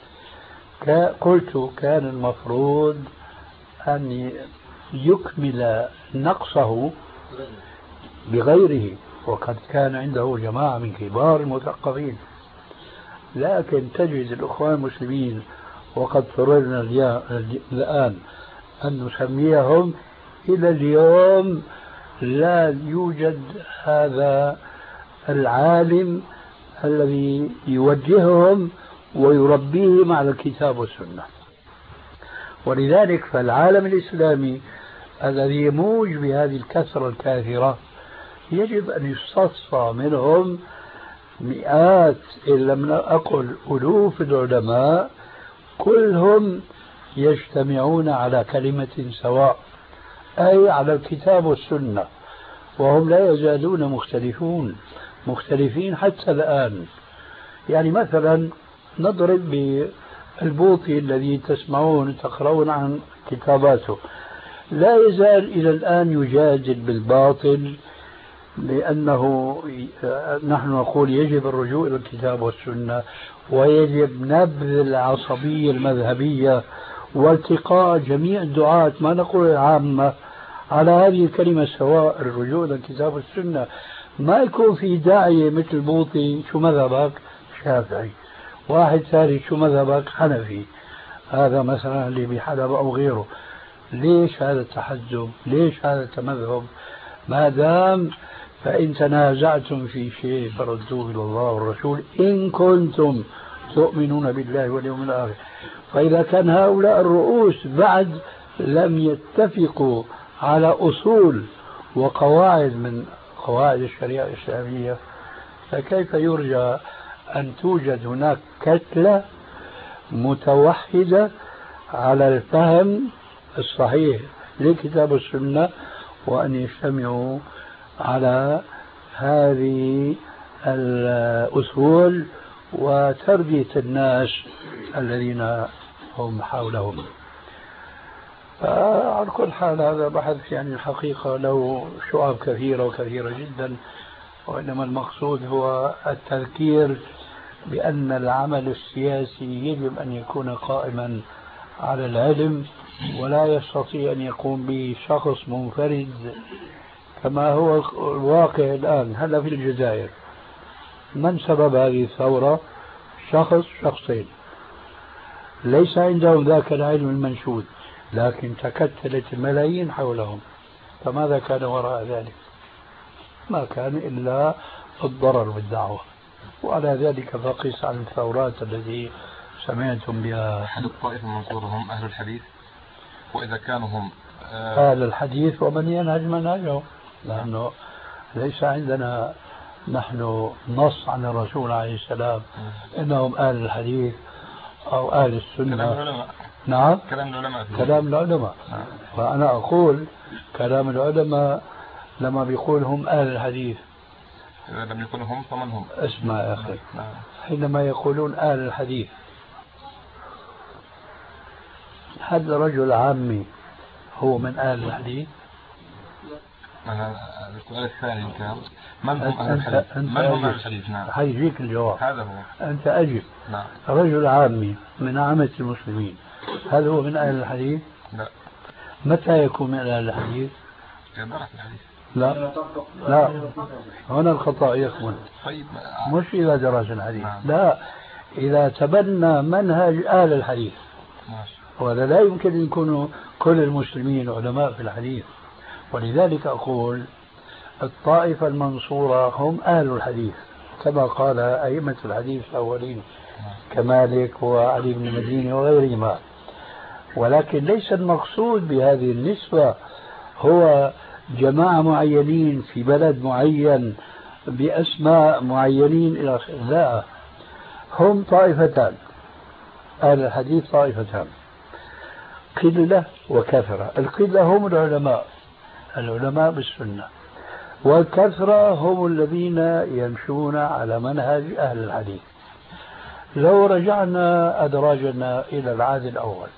قلت كان المفروض أن يكمل نقصه بغيره، وقد كان عنده جماعة من كبار المثقفين. لكن تجد الأخوان المسلمين، وقد فررنا الآن أن نسميهم، إلى اليوم لا يوجد هذا العالم الذي يوجههم ويربيهم على الكتاب والسنة. ولذلك فالعالم الإسلامي الذي يموج بهذه الكثرة الكاثرة يجب أن يستصفى منهم مئات إن لم أقل ألوف العلماء كلهم يجتمعون على كلمة سواء، أي على الكتاب والسنة، وهم لا يزالون مختلفون مختلفين حتى الآن. يعني مثلا نضرب بالبوطي الذي تسمعون تقرؤون عن كتاباته، لا يزال إلى الآن يجادل بالباطل، لأنه نحن نقول يجب الرجوع إلى الكتاب والسنة، ويجب نبذ العصبية المذهبية والتقاء جميع الدعاة، ما نقول العامة، على هذه الكلمة سواء، الرجوع إلى الكتاب والسنة. ما يكون في داعية مثل بوطي شو مذهبك؟ شافعي. واحد ثاني شو مذهبك؟ حنفي. هذا مثلا اللي بحلب أو غيره. ليش هذا التحزب؟ ليش هذا التمذهب؟ ما دام فإن تنازعتم في شيء فردوه إلى الله والرسول إن كنتم تؤمنون بالله واليوم الآخر. فإذا كان هؤلاء الرؤوس بعد لم يتفقوا على أصول وقواعد من قواعد الشريعة الإسلامية، فكيف يرجى أن توجد هناك كتلة متوحدة على الفهم الصحيح لكتاب السنة، وأن يجتمعوا على هذه الأصول وتربية الناس الذين هم حولهم. على كل حال هذا بحث يعني الحقيقة له شعب كثيرة وكثيرة جدا، وإنما المقصود هو التذكير بأن العمل السياسي يجب أن يكون قائما على العلم، ولا يستطيع أن يقوم به شخص منفرد كما هو الواقع الآن. هلا في الجزائر من سبب هذه الثورة؟ شخص شخصين ليس عندهم ذاك العلم المنشود، لكن تكتلت الملايين حولهم. فماذا كان وراء ذلك؟ ما كان إلا الضرر بالدعوة. وعلى ذلك فقس عن الثورات التي سمعتم بها. أحد الطائفة المنصورة هم أهل الحديث، وإذا كانوا هم أهل الحديث ومن ينهج منهجهم، لأنه ليس عندنا نحن نص عن الرسول عليه السلام إنهم أهل الحديث أو أهل السنة. كلام العلماء. نعم كلام العلماء. كلام العلماء. نعم. فأنا أقول كلام العلماء لما بيقول هم أهل الحديث، إذا لم يكونوا هم فمن هم؟ اسمع يا أخي. نعم. حينما يقولون أهل الحديث، هل رجل عامي هو من أهل الحديث؟ أنا السؤال الثاني كان من هم أهل الحديث؟ من هم أهل الحديث؟ نعم. حيجيك الجواب. هذا هو. أنت أجب. نعم. رجل عامي من عامة المسلمين، هل هو من أهل الحديث؟ لا. متى يكون من أهل الحديث؟ إذا درس الحديث. لا لا، هنا الخطأ يكمن. طيب مش إذا درس الحديث. نعم. لا، إذا تبنى منهج أهل الحديث. ماشي. وهذا لا يمكن أن يكونوا كل المسلمين علماء في الحديث. ولذلك أقول الطائفة المنصورة هم أهل الحديث كما قال أئمة الحديث الأولين كمالك وعلي بن المديني وغيرهما. ولكن ليس المقصود بهذه النسبة هو جماعة معينين في بلد معين بأسماء معينين إلى آخره. لا، هم طائفتان، أهل الحديث طائفتان، قلة وكثرة. القلة هم العلماء، العلماء بالسنة، والكثرة هم الذين يمشون على منهج أهل الحديث. لو رجعنا أدراجنا إلى العهد الأول،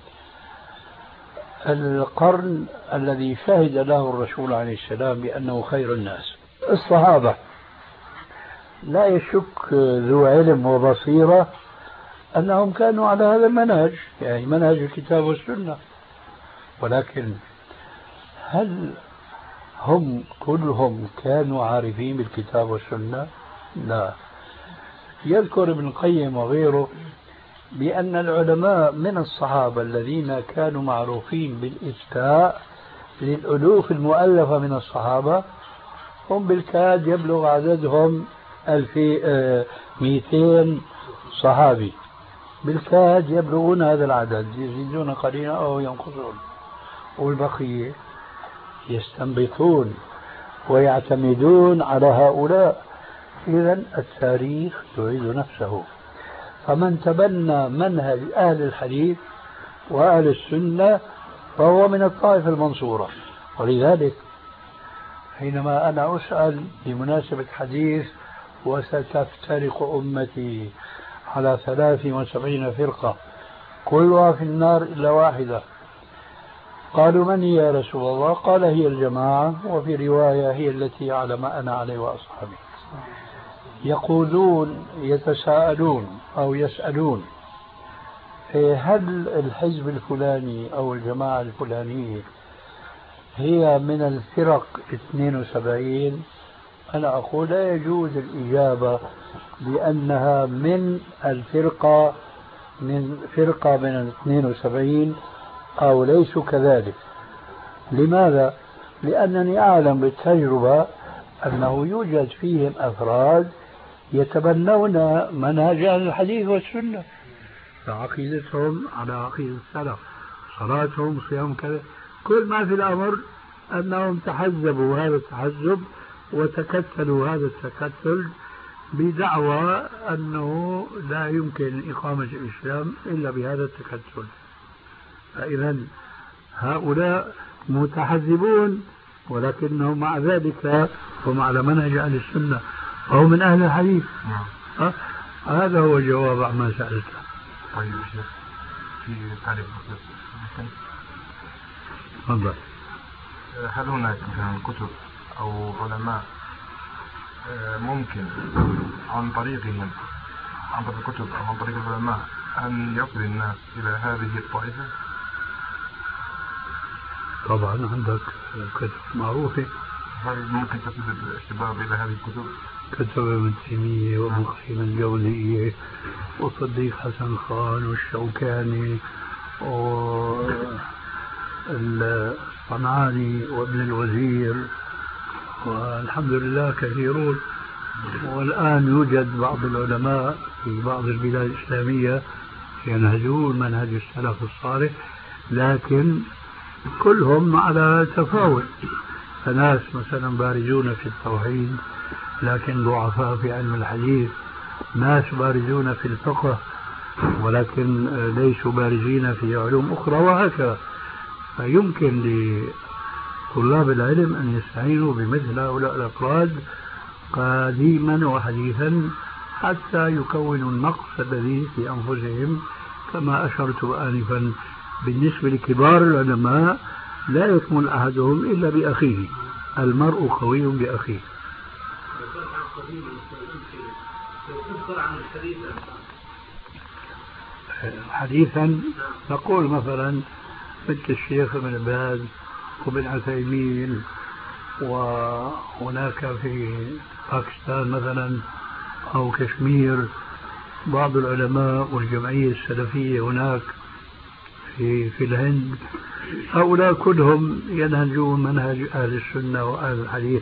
القرن الذي شهد له الرسول عليه السلام بأنه خير الناس، الصحابة، لا يشك ذو علم وبصيرة أنهم كانوا على هذا المنهج، يعني منهج الكتاب والسنة. ولكن هل هم كلهم كانوا عارفين بالكتاب والسنة؟ لا. يذكر ابن القيم وغيره بأن العلماء من الصحابة الذين كانوا معروفين بالإفتاء للألوف المؤلفة من الصحابة هم بالكاد يبلغ عددهم مئتين صحابي، بالكاد يبلغون هذا العدد، يزيدون قليلا أو ينقصون، والبقية يستنبطون ويعتمدون على هؤلاء. إذن التاريخ يعيد نفسه. فمن تبنى منهج أهل الحديث وأهل السنة فهو من الطائفة المنصورة. ولذلك حينما أنا أسأل بمناسبة حديث وستفترق أمتي على ثلاث وسبعين فرقة كلها في النار إلا واحدة، قالوا من هي يا رسول الله؟ قال هي الجماعة، وفي رواية هي التي على ما أنا عليه وأصحابي. يقولون يتساءلون أو يسألون هل الحزب الفلاني أو الجماعة الفلانية هي من الفرق اثنين وسبعين؟ أنا أقول لا يجوز الإجابة بأنها من الفرقة من فرقة من الاثنين وسبعين أو ليسوا كذلك. لماذا؟ لأنني أعلم بالتجربة أنه يوجد فيهم أفراد يتبنون منهج أهل الحديث والسنة، فعقيدتهم على عقيدة السلف، صلاتهم، صيام، كذا. كل ما في الأمر أنهم تحزبوا هذا التحزب وتكتلوا هذا التكتل بدعوى أنه لا يمكن إقامة الإسلام إلا بهذا التكتل. فإذا هؤلاء متحزبون، ولكنهم مع ذلك هم على منهج أهل السنة وهم من أهل الحديث. أه؟ هذا هو الجواب عما سألته. طيب شيخ، في تعريف تفضل. هل هناك مثلا كتب أو علماء ممكن عن طريقهم عن طريق الكتب أو عن طريق العلماء أن يصل الناس إلى هذه الطائفة؟ طبعا عندك كتب معروفة. هل ممكن تصل الشباب إلى هذه الكتب؟ كتب ابن تيمية وابن قيم الجوزية وصديق حسن خان والشوكاني والصنعاني وابن الوزير، والحمد لله كثيرون. والآن يوجد بعض العلماء في بعض البلاد الإسلامية ينهجون منهج السلف الصالح، لكن كلهم على تفاوت. فناس مثلا بارزون في التوحيد لكن ضعفاء في علم الحديث، ناس بارزون في الفقه ولكن ليسوا بارزين في علوم أخرى، وهكذا. فيمكن لطلاب العلم أن يستعينوا بمثل هؤلاء الأفراد قديما وحديثا حتى يكونوا النقص الذي في أنفسهم. كما أشرت آنفا بالنسبة لكبار العلماء لا يكمل أحدهم إلا بأخيه، المرء قوي بأخيه. حديثا نقول مثلا مثل الشيخ ابن باز وابن عثيمين، وهناك في باكستان مثلا أو كشمير بعض العلماء والجمعية السلفية هناك في في الهند، هؤلاء كلهم ينهجون منهج أهل السنة وأهل الحديث.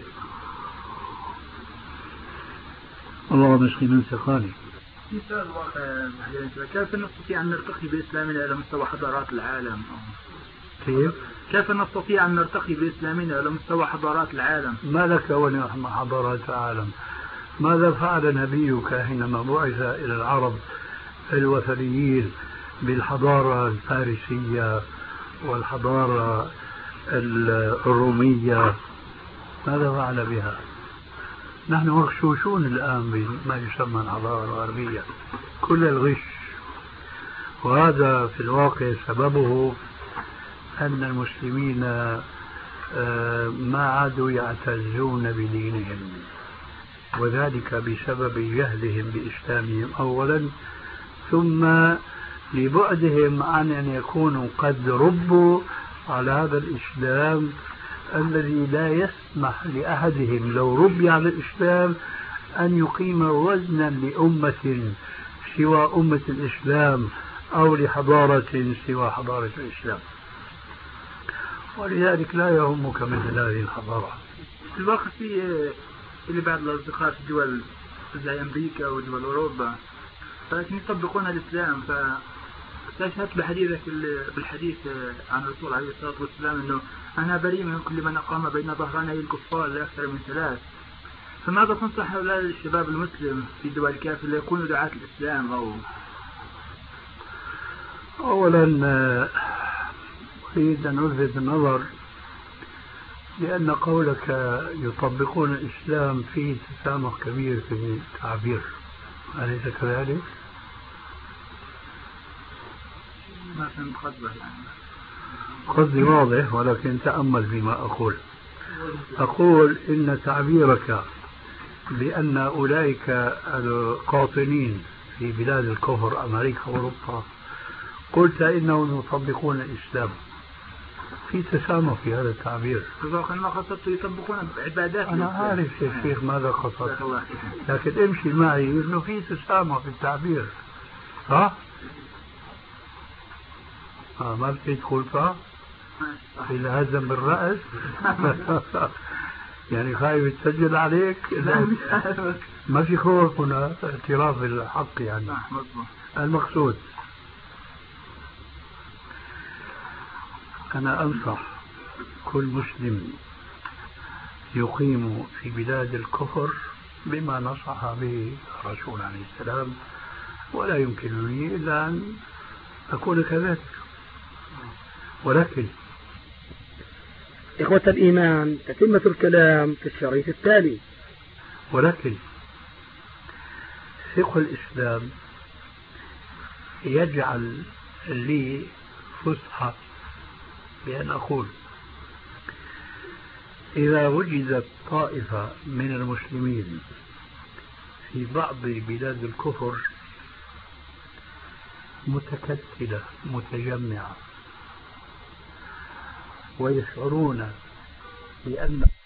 اللهم اسقي من سقاني. مثال واقع، كيف نستطيع أن نرتقي بإسلامنا إلى مستوى حضارات العالم؟ كيف؟ كيف نستطيع أن نرتقي بإسلامنا إلى مستوى حضارات العالم؟ ما لك ولنحن حضارات العالم؟ ماذا فعل نبيك حينما بعث إلى العرب الوثنيين بالحضارة الفارسية والحضارة الرومية؟ ماذا فعل بها؟ نحن مغشوشون الآن بما يسمى الحضارة الغربية، كل الغش. وهذا في الواقع سببه أن المسلمين ما عادوا يعتزون بدينهم، وذلك بسبب جهلهم بإسلامهم أولا، ثم لبعدهم عن أن يكونوا قد ربوا على هذا الإسلام الذي لا يسمح لأحدهم لو ربي على الإسلام أن يقيم وزنا لأمة سوى أمة الإسلام أو لحضارة سوى حضارة الإسلام. ولذلك لا يهمك مثل هذه الحضارة. في الواقع في اللي بعض الأصدقاء في دول زي أمريكا ودول أوروبا لكن يطبقون الإسلام. فاستشهدت بحديثك بالحديث عن الرسول عليه الصلاة والسلام أنه أنا بريء من كل من أقام بين ظهراني الكفار لأكثر من ثلاث. فماذا تنصح هؤلاء الشباب المسلم في دول الكافر ليكونوا دعاة الإسلام؟ أو أولا أريد أن ألفت النظر لأن قولك يطبقون الإسلام فيه تسامح كبير في التعبير، أليس كذلك؟ ما فهمت قصدك. قصدي واضح ولكن تأمل فيما أقول. أقول إن تعبيرك بأن أولئك القاطنين في بلاد الكفر أمريكا وأوروبا قلت إنهم يطبقون الإسلام، في تسامح في هذا التعبير. ما قصدت يطبقون عبادات. أنا عارف يا شيخ ماذا قصدت، لكن امشي معي إنه في تسامح في التعبير. ها؟ آه ما بتريد تقول فا؟ إذا هزم بالرأس يعني خايف تسجل عليك؟ ما في خوف هنا، اعتراف بالحق يعني. المقصود أنا أنصح كل مسلم يقيم في بلاد الكفر بما نصح به الرسول عليه السلام، ولا يمكنني إلا أن أكون كذلك. ولكن إخوة الإيمان، تتمة الكلام في الشريط التالي. ولكن فقه الإسلام يجعل لي فسحة بأن أقول إذا وجدت طائفة من المسلمين في بعض بلاد الكفر متكتلة متجمعة ويشعرون بأن